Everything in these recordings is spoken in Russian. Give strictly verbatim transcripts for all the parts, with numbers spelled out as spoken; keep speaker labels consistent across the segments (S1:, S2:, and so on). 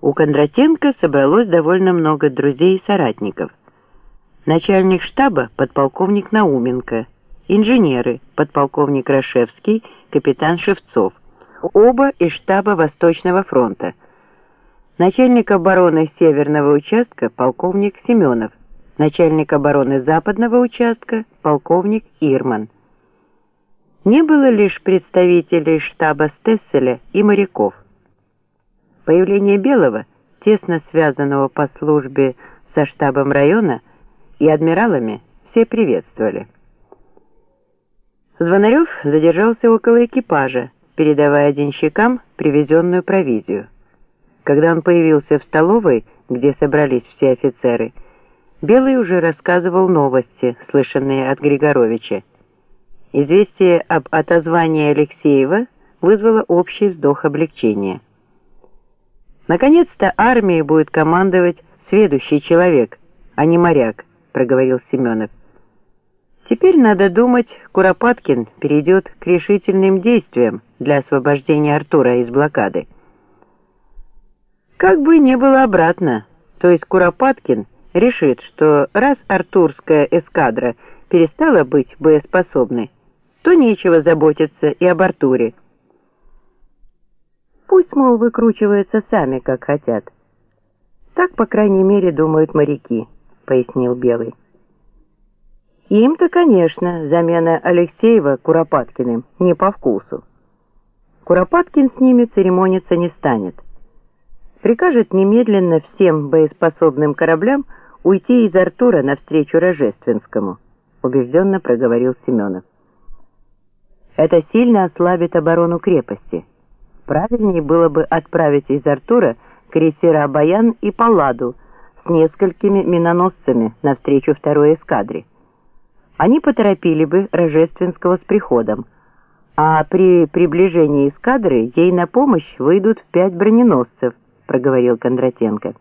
S1: У Кондратенко собралось довольно много друзей и соратников. Начальник штаба подполковник Науменко, инженеры подполковник Рашевский, капитан Шевцов, оба из штаба Восточного фронта, начальник обороны Северного участка полковник Семенов, начальник обороны Западного участка полковник Ирман. Не было лишь представителей штаба Стесселя и моряков. Появление Белого, тесно связанного по службе со штабом района и адмиралами, все приветствовали. Звонарев задержался около экипажа, передавая денщикам привезенную провизию. Когда он появился в столовой, где собрались все офицеры, Белый уже рассказывал новости, слышанные от Григоровича. Известие об отозвании Алексеева вызвало общий вздох облегчения. «Наконец-то армией будет командовать сведущий человек, а не моряк», — проговорил Семенов. «Теперь, надо думать, Куропаткин перейдет к решительным действиям для освобождения Артура из блокады». Как бы ни было обратно, то есть Куропаткин решит, что раз артурская эскадра перестала быть боеспособной, то нечего заботиться и об Артуре. Пусть, мол, выкручиваются сами, как хотят. Так, по крайней мере, думают моряки, пояснил Белый. Им-то, конечно, замена Алексеева Куропаткиным не по вкусу. Куропаткин с ними церемониться не станет. Прикажет немедленно всем боеспособным кораблям уйти из Артура навстречу Рожественскому, убежденно проговорил Семенов. Это сильно ослабит оборону крепости. Правильнее было бы отправить из Артура крейсера «Баян» и «Палладу» с несколькими миноносцами навстречу второй эскадре. Они поторопили бы Рожественского с приходом, а при приближении эскадры ей на помощь выйдут пять броненосцев, проговорил Кондратенко.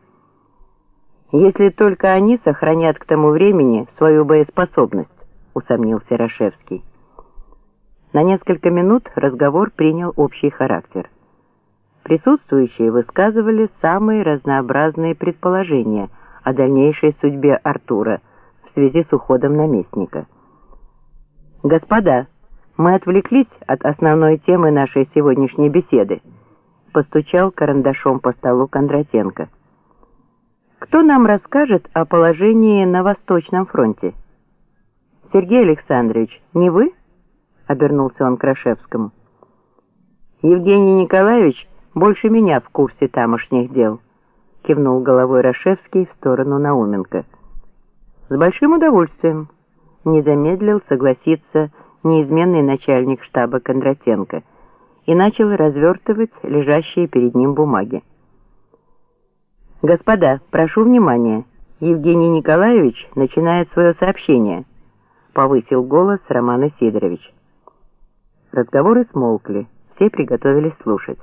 S1: Если только они сохранят к тому времени свою боеспособность, усомнился Рашевский. На несколько минут разговор принял общий характер. Присутствующие высказывали самые разнообразные предположения о дальнейшей судьбе Артура в связи с уходом наместника. «Господа, мы отвлеклись от основной темы нашей сегодняшней беседы», постучал карандашом по столу Кондратенко. «Кто нам расскажет о положении на Восточном фронте?» «Сергей Александрович, не вы?» — обернулся он к Рашевскому. «Евгений Николаевич больше меня в курсе тамошних дел», — кивнул головой Рашевский в сторону Науменко. «С большим удовольствием», — не замедлил согласиться неизменный начальник штаба Кондратенко и начал развертывать лежащие перед ним бумаги. «Господа, прошу внимания, Евгений Николаевич начинает свое сообщение», — повысил голос Роман Сидорович. Разговоры смолкли, все приготовились слушать.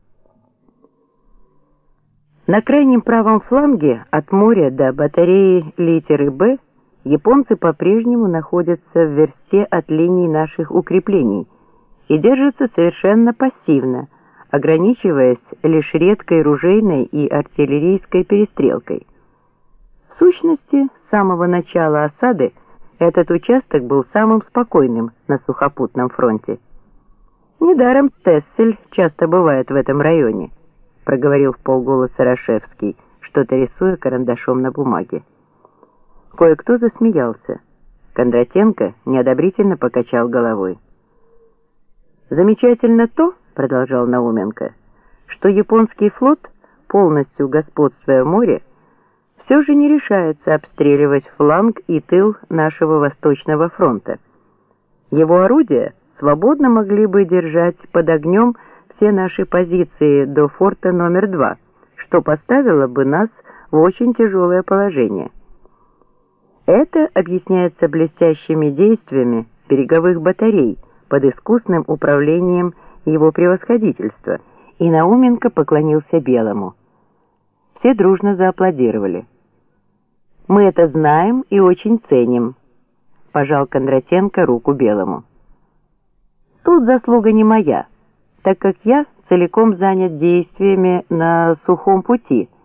S1: На крайнем правом фланге от моря до батареи литеры «Б» японцы по-прежнему находятся в версте от линий наших укреплений и держатся совершенно пассивно, ограничиваясь лишь редкой ружейной и артиллерийской перестрелкой. В сущности, с самого начала осады этот участок был самым спокойным на сухопутном фронте. «Недаром Стессель часто бывает в этом районе», — проговорил вполголоса Рашевский, что-то рисуя карандашом на бумаге. Кое-кто засмеялся. Кондратенко неодобрительно покачал головой. «Замечательно то, — продолжал Науменко, — что японский флот, полностью господствуя в море, все же не решается обстреливать фланг и тыл нашего Восточного фронта. Его орудия свободно могли бы держать под огнем все наши позиции до форта номер два, что поставило бы нас в очень тяжелое положение. Это объясняется блестящими действиями береговых батарей под искусным управлением его превосходительства, и Науменко поклонился Белому. Все дружно зааплодировали. «Мы это знаем и очень ценим», — пожал Кондратенко руку Белому. «Тут заслуга не моя, так как я целиком занят действиями на сухом пути.